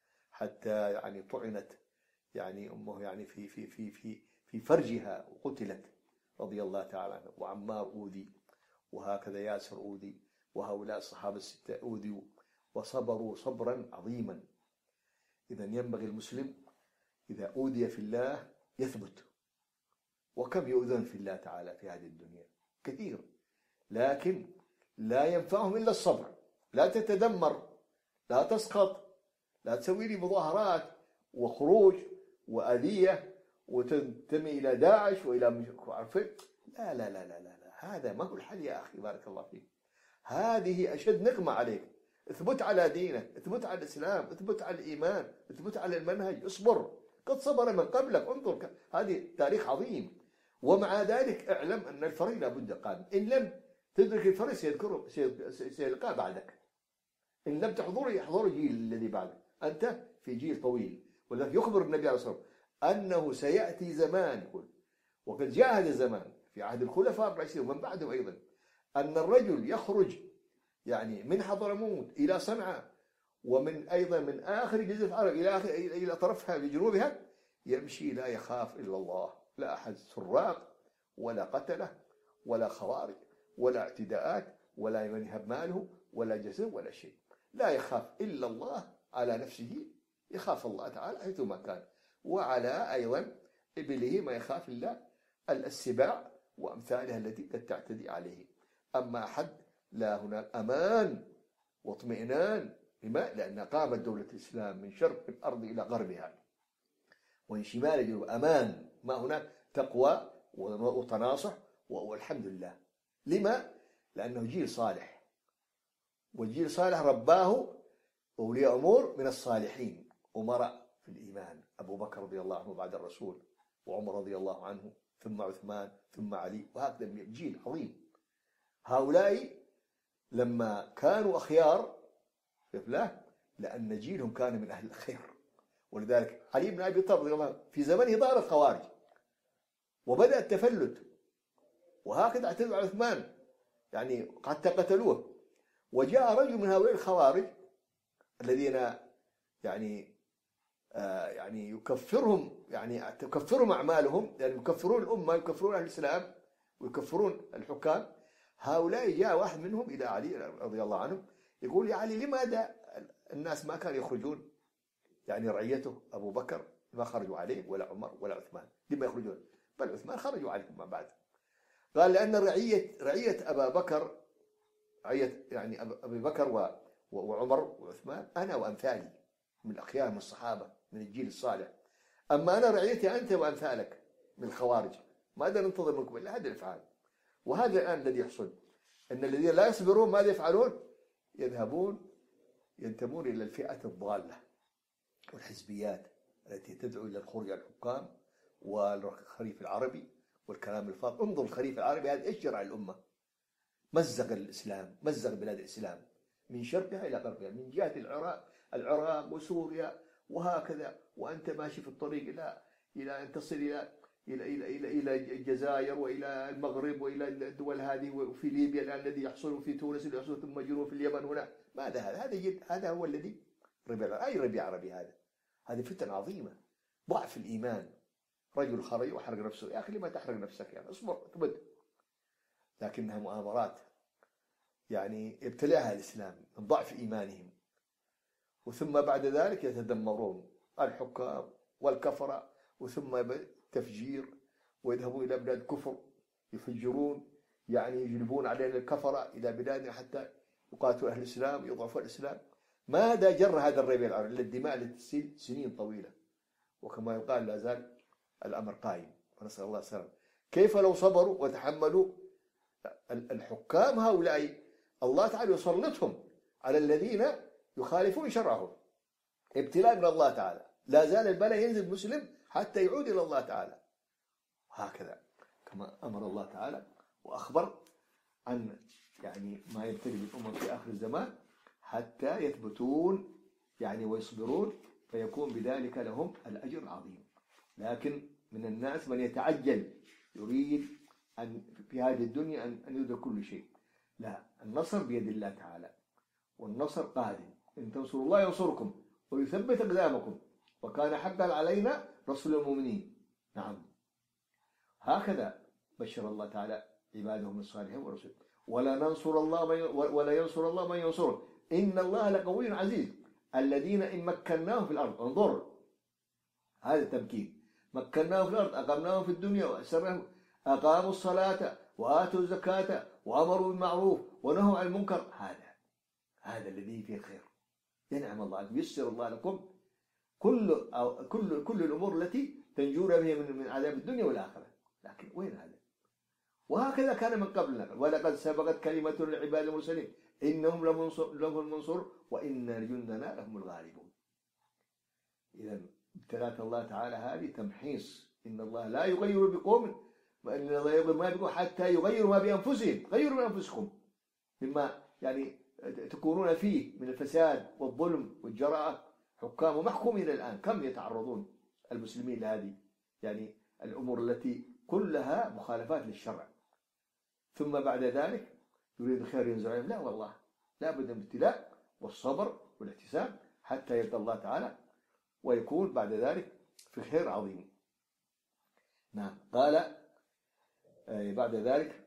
حتى يعني طعنت يعني أمه يعني في في في في في فرجها وقتلت رضي الله تعالى عنه، وعمار أوذي، وهكذا ياسر أوذي، وهؤلاء الصحابة الستة أوذوا وصبروا صبرا عظيما. إذا ينبغي المسلم إذا أوذي في الله يثبت. وكم يؤذون في الله تعالى في هذه الدنيا كثير، لكن لا ينفعهم إلا الصبر. لا تتدمر، لا تسقط، لا تسوي لي مظاهرات وخروج وأذية وتنتمي إلى داعش وإلى عرفت، لا لا لا لا لا هذا ما هو الحل يا أخي، بارك الله فيك. هذه أشد نقمة عليك. اثبت على دينك، اثبت على الإسلام، اثبت على الإيمان، اثبت على المنهج، اصبر، قد صبر من قبلك، انظر هذه تاريخ عظيم. ومع ذلك اعلم أن الفرج لابد قادم، إن لم تدرك الفرج سيذكره سيلقاه بعدك، إن لم تحضره يحضر الجيل الذي بعدك، أنت في جيل طويل. ولذلك يخبر النبي عليه الصلاة والسلام أنه سيأتي زمان، يقول وقد جاء هذا الزمان في عهد الخلفاء الراشدين ومن بعدهم أيضا، أن الرجل يخرج يعني من حضرموت إلى صنعاء، ومن أيضا من آخر جزيرة العرب إلى آخر إلى طرفها بجنوبها، يمشي لا يخاف إلا الله، لا أحد سراق ولا قتله ولا خوارج ولا اعتداءات ولا ينهب ماله ولا جسد ولا شيء، لا يخاف إلا الله على نفسه، يخاف الله تعالى حيثما كان، وعلى أيضا إبله ما يخاف الله السباع وأمثالها التي قد تعتدي عليه. أما أحد لا هناك أمان واطمئنان، لما؟ لأن قامت دولة الإسلام من شرق الأرض إلى غربها ومن شمال الجنوب، أمان، ما هناك تقوى وتناصح والحمد لله. لما؟ لأنه جيل صالح، والجيل صالح رباه أولياء أمور من الصالحين أمراء في الإيمان، أبو بكر رضي الله عنه بعد الرسول، وعمر رضي الله عنه، ثم عثمان، ثم علي، وهكذا جيل عظيم. هؤلاء لما كانوا أخيار له لأن جيلهم كان من أهل الخير. ولذلك علي بن أبي طالب رضي الله عنه في زمنه ظهر الخوارج وبدأ التفلت، وهكذا اعتدوا على عثمان يعني حتى قتلوه. وجاء رجل من هؤلاء الخوارج الذين يعني آه يعني يكفرهم، يعني تكفرهم أعمالهم، يعني يكفرون الأمة، يكفرون أهل الإسلام ويكفرون الحكام. هؤلاء جاء واحد منهم إلى علي رضي الله عنه يقول يا علي لماذا الناس ما كانوا يخرجون، يعني رعيته أبو بكر ما خرجوا عليه ولا عمر ولا عثمان، لما يخرجون؟ بل عثمان خرجوا عليهم ما بعد. قال لأن رعية رعية أبا بكر، رعية يعني أبي بكر وعمر وعثمان أنا وأمثالي من الأخيار من الصحابة من الجيل الصالح، أما أنا رعيتي أنت وأمثالك من الخوارج، ماذا ننتظر منكم إلا هذا الإفعال. وهذا الآن الذي يحصل، أن الذين لا يصبرون ماذا يفعلون؟ يذهبون ينتمون إلى الفئة الضالة والحزبيات التي تدعو إلى الخروج على الحكام والخريف العربي والكلام الفاضي. انظر الخريف العربي هذا إيش جرى على الأمة؟ مزق الإسلام، مزق بلاد الإسلام من شرقها إلى غربها، من جهة العراق العراق وسوريا وهكذا، وأنت ماشي في الطريق إلى إلى أن تصل إلى إلى إلى إلى إلى الجزائر وإلى المغرب وإلى الدول هذه، وفي ليبيا الآن الذي يحصل، في تونس اللي يحصل، ثم جنوب في اليمن هنا. ماذا هذا؟ هذا جد، هذا هو الذي ربيع. أي ربيع عربي هذا؟ هذه فتن عظيمة، ضعف الإيمان. رجل خرج وحرق نفسه، يا أخي لما تحرق نفسك؟ يعني اصبر اثبت. لكنها مؤامرات يعني ابتلعها الإسلام من ضعف إيمانهم، وثم بعد ذلك يتدمرون الحكام والكفرة، وثم تفجير، ويذهبون إلى بلاد كفر يفجرون، يعني يجلبون علينا الكفرة إلى بلادنا حتى يقاتلوا أهل الإسلام، يضعفوا الإسلام. ماذا جر هذا الربيع العربي إلا الدماء التي تسيل سنين طويلة، وكما يقال لا زال الأمر قائم، ونسأل الله السلامة. كيف لو صبروا وتحملوا؟ الحكام هؤلاء الله تعالى يسلطهم على الذين يخالفون شرعه، ابتلاء من الله تعالى. لا زال البلاء ينزل مسلم حتى يعود إلى الله تعالى، هكذا كما أمر الله تعالى وأخبر عن يعني ما يبتلي بالأمم في آخر الزمان حتى يثبتون يعني ويصبرون، فيكون بذلك لهم الأجر العظيم. لكن من الناس من يتعجل، يريد أن في هذه الدنيا أن يدرك كل شيء. لا، النصر بيد الله تعالى، والنصر قادم. إن تنصروا الله ينصركم ويثبت أقدامكم وكان حقا علينا رسول المؤمنين. نعم، هكذا بشر الله تعالى عباده من الصالحين ورسوله. ولا ننصر الله من ولا ينصر الله من ينصره إن الله لقوي عزيز. الذين إن مكناهم في الأرض، انظر هذا التمكين، مكناهم في الأرض أقمناهم في الدنيا وأسرهم، أقاموا الصلاة وآتوا الزكاة وأمروا بالمعروف ونهوا عن المنكر. هذا هذا الذي فيه الخير. ينعم الله عليكم، يسر الله لكم كل أو كل كل الأمور التي تنجون بها من من عذاب الدنيا والآخرة. لكن وين هذا؟ وهكذا كان من قبلنا. ولقد سبقت كلمة لعباد المرسلين إنهم لهم المنصور وإن جندنا لهم الغالبون. إذا ابتلاء الله تعالى هذه تمحيص. إن الله لا يغير بقوم وإن الله يغير ما بقوم حتى يغيروا ما بأنفسهم. غيروا من أنفسكم مما يعني تكونون فيه من الفساد والظلم والجراءة. حكام ومحكومين الآن كم يتعرضون المسلمين لهذه يعني الأمور التي كلها مخالفات للشرع، ثم بعد ذلك يريد الخير ينزل عليهم. لا والله، لا بد من الابتلاء والصبر والاحتساب حتى يلقى الله تعالى ويكون بعد ذلك في خير عظيم. نعم. قال بعد ذلك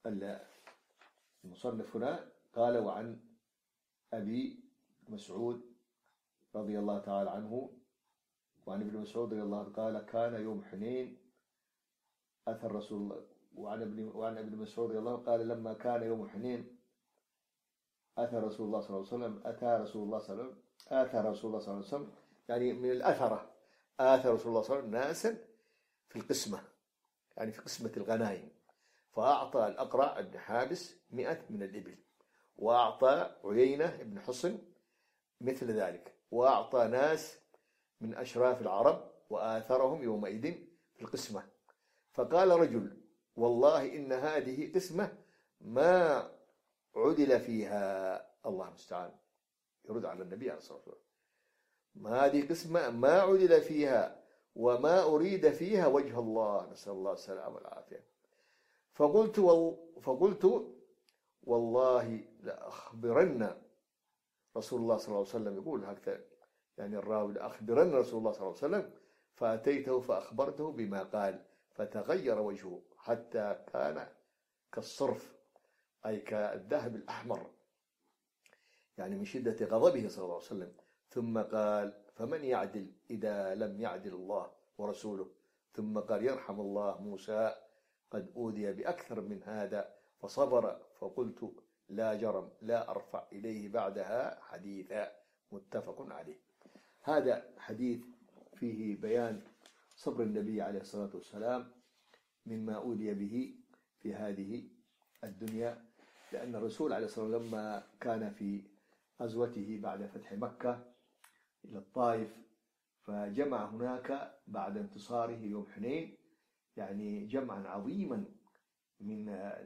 المصنف هنا قال: وعن أبي مسعود رضي الله تعالى عنه وعن ابن مسعود رضي الله عنه قال: كان يوم حنين أثر رسول الله. وعن ابن وعن ابن مسعود رضي الله عنه قال: لما كان يوم حنين أتى رسول الله صلى الله عليه وسلم أتى رسول الله صلى الله عليه وسلم آتى رسول الله صلى الله عليه وسلم يعني من الأثرة. آتى رسول الله صلى الله عليه وسلم ناسا في القسمة، يعني في قسمة الغنائم، فأعطى الأقرع بن حابس مئة من الإبل، وأعطى عيينة بن حصن مثل ذلك، وأعطى ناس من أشراف العرب وآثرهم يومئذ في القسمة. فقال رجل: والله إن هذه قسمة ما عدل فيها. الله المستعان، يرد على النبي عليه الصلاة والسلام: ما هذه قسمة ما عدل فيها وما أريد فيها وجه الله، نسأل الله السلامة والعافية. فقلت وال... فقلت والله لأخبرن رسول الله صلى الله عليه وسلم، يقول هكذا يعني الراوي: لأخبرن رسول الله صلى الله عليه وسلم. فأتيته فأخبرته بما قال، فتغير وجهه حتى كان كالصرف، أي كالذهب الأحمر، يعني من شدة غضبه صلى الله عليه وسلم. ثم قال: فمن يعدل إذا لم يعدل الله ورسوله؟ ثم قال: يرحم الله موسى، قد أوذي بأكثر من هذا فصبر. فقلت: لا جرم لا أرفع إليه بعدها حديثا. متفق عليه. هذا حديث فيه بيان صبر النبي عليه الصلاة والسلام مما أوذي به في هذه الدنيا، لأن الرسول عليه الصلاة والسلام لما كان في غزوته بعد فتح مكة إلى الطائف فجمع هناك بعد انتصاره يوم حنين يعني جمعا عظيما من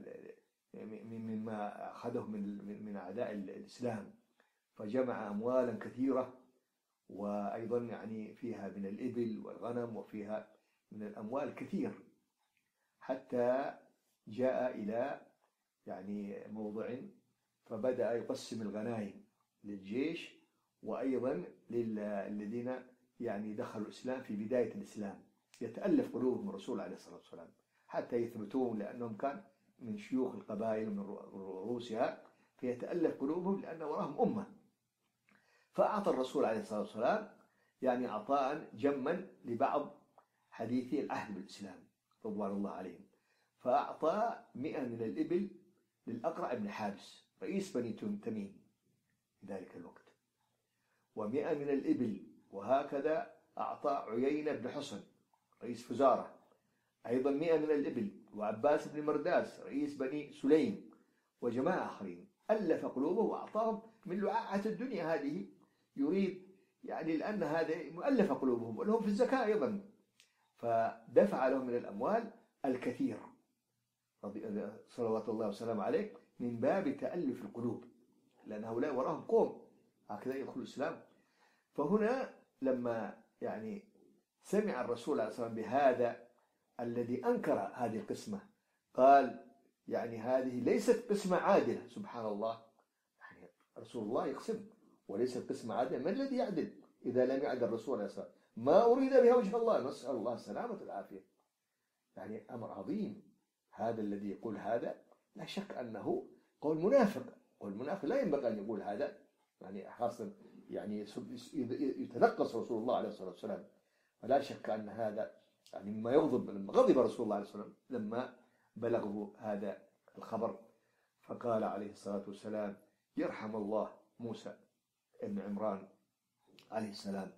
مما أخذه من من أعداء الإسلام، فجمع أموالا كثيرة، وأيضا يعني فيها من الإبل والغنم وفيها من الأموال كثير، حتى جاء إلى يعني موضع فبدأ يقسم الغنائم للجيش وأيضا للذين يعني دخلوا الإسلام في بداية الإسلام، يتألف قلوبهم الرسول عليه الصلاة والسلام حتى يثبتون، لأنهم كان من شيوخ القبائل ومن رؤوسها، فيتألف قلوبهم لأن وراهم أمة. فأعطى الرسول عليه الصلاة والسلام يعني عطاء جما لبعض حديثي العهد بالإسلام رضوان الله عليهم، فأعطى مئة من الإبل للأقرع بن حابس رئيس بني تميم في ذلك الوقت، ومئة من الإبل، وهكذا أعطى عيينة بن حصن رئيس فزارة أيضا مئة من الإبل، وعباس بن مرداس رئيس بني سليم، وجماعة آخرين. ألف قلوبه وأعطاهم من لعاعة الدنيا هذه، يريد يعني لأن هذا مؤلف قلوبهم ولهم في الزكاة أيضا، فدفع لهم من الأموال الكثير صلوات الله وسلامه عليه من باب تألف القلوب، لأن هؤلاء وراهم قوم هكذا يدخل الإسلام. فهنا لما يعني سمع الرسول عليه الصلاة والسلام بهذا الذي أنكر هذه القسمة، قال يعني هذه ليست قسمة عادلة. سبحان الله، يعني رسول الله يقسم وليست قسمة عادلة، من الذي يعدل إذا لم يعدل الرسول عليه الصلاة والسلام؟ ما أريد بها وجه الله، نسأل الله السلامة والعافية. يعني أمر عظيم هذا الذي يقول هذا، لا شك أنه قول منافق، قول منافق لا ينبغي أن يقول هذا، يعني خاصة يعني يتنقص رسول الله عليه الصلاة والسلام. فلا شك أن هذا يعني مما يغضب، لما غضب رسول الله عليه الصلاة والسلام لما بلغه هذا الخبر، فقال عليه الصلاة والسلام يرحم الله موسى ابن عمران عليه السلام،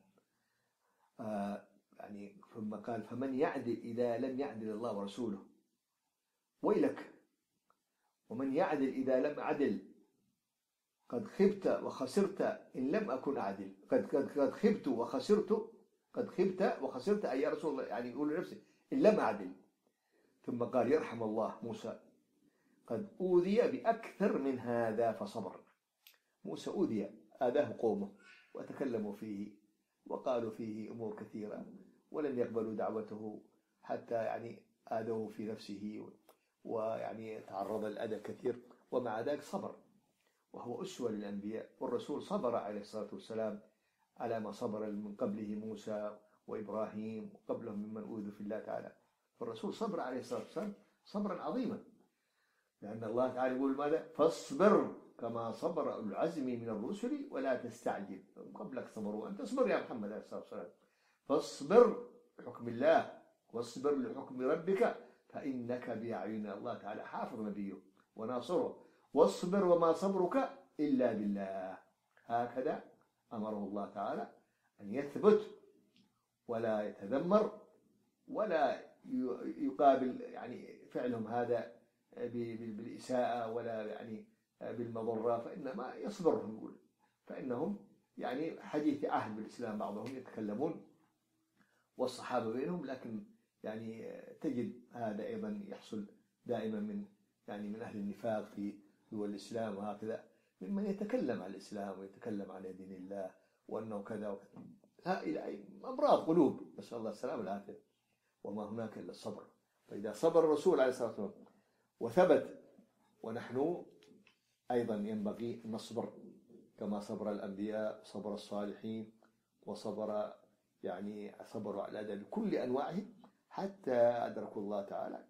آه يعني ثم قال فمن يعدل إذا لم يعدل الله ورسوله، ويلك ومن يعدل إذا لم أعدل، قد خبت وخسرت إن لم أكن أعدل، قد قد قد خبت وخسرت، قد خبت وخسرت أي يا رسول الله، يعني يقول لنفسه إن لم أعدل. ثم قال يرحم الله موسى قد أوذي بأكثر من هذا فصبر. موسى أوذي، آذاه قومه وتكلموا فيه وقالوا فيه أمور كثيرة ولم يقبلوا دعوته، حتى يعني آذوه في نفسه ويعني تعرض للأذى كثير، ومع ذلك صبر، وهو أسوة للأنبياء. والرسول صبر عليه الصلاة والسلام على ما صبر من قبله موسى وإبراهيم وقبلهم ممن أوذوا في الله تعالى. فالرسول صبر عليه الصلاة والسلام صبرا عظيما، لأن الله تعالى يقول ماذا؟ فاصبر كما صبر أولو العزم من الرسل ولا تستعجل، قبلك صبروا أن تصبر يا محمد عليه الصلاة والسلام. فاصبر لحكم الله واصبر لحكم ربك فإنك بأعيننا. الله تعالى حافظ نبيه وناصره، واصبر وما صبرك إلا بالله. هكذا أمره الله تعالى أن يثبت ولا يتذمر ولا يقابل يعني فعلهم هذا بالإساءة ولا يعني بالمضرة، فإنما يصبرهم، يقول فإنهم يعني حديث عهد بالإسلام، بعضهم يتكلمون والصحابة بينهم، لكن يعني تجد هذا أيضا يحصل دائما من يعني من أهل النفاق في دول الإسلام وهكذا، ممن يتكلم عن الإسلام ويتكلم عن دين الله وأنه كذا وكذا، هؤلاء أمراض قلوب، نسأل الله السلامة والعافية. وما هناك إلا الصبر. فإذا صبر الرسول عليه الصلاة والسلام وثبت، ونحن أيضا ينبغي أن نصبر كما صبر الأنبياء، صبر الصالحين، وصبر يعني صبروا على الأذى بكل أنواعه حتى أدركوا الله تعالى،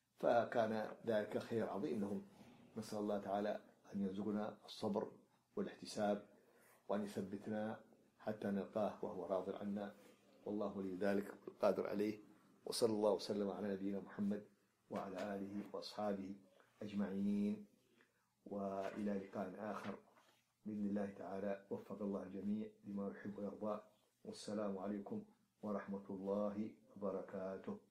فكان ذلك خير عظيم لهم. نسأل الله تعالى أن يرزقنا الصبر والاحتساب، وأن يثبتنا حتى نلقاه وهو راض عنا، والله ولي ذلك القادر عليه. وصلى الله وسلم على نبينا محمد وعلى آله وأصحابه أجمعين، وإلى لقاء آخر بإذن الله تعالى. وفق الله الجميع لما يحب ويرضى، والسلام عليكم ورحمة الله وبركاته.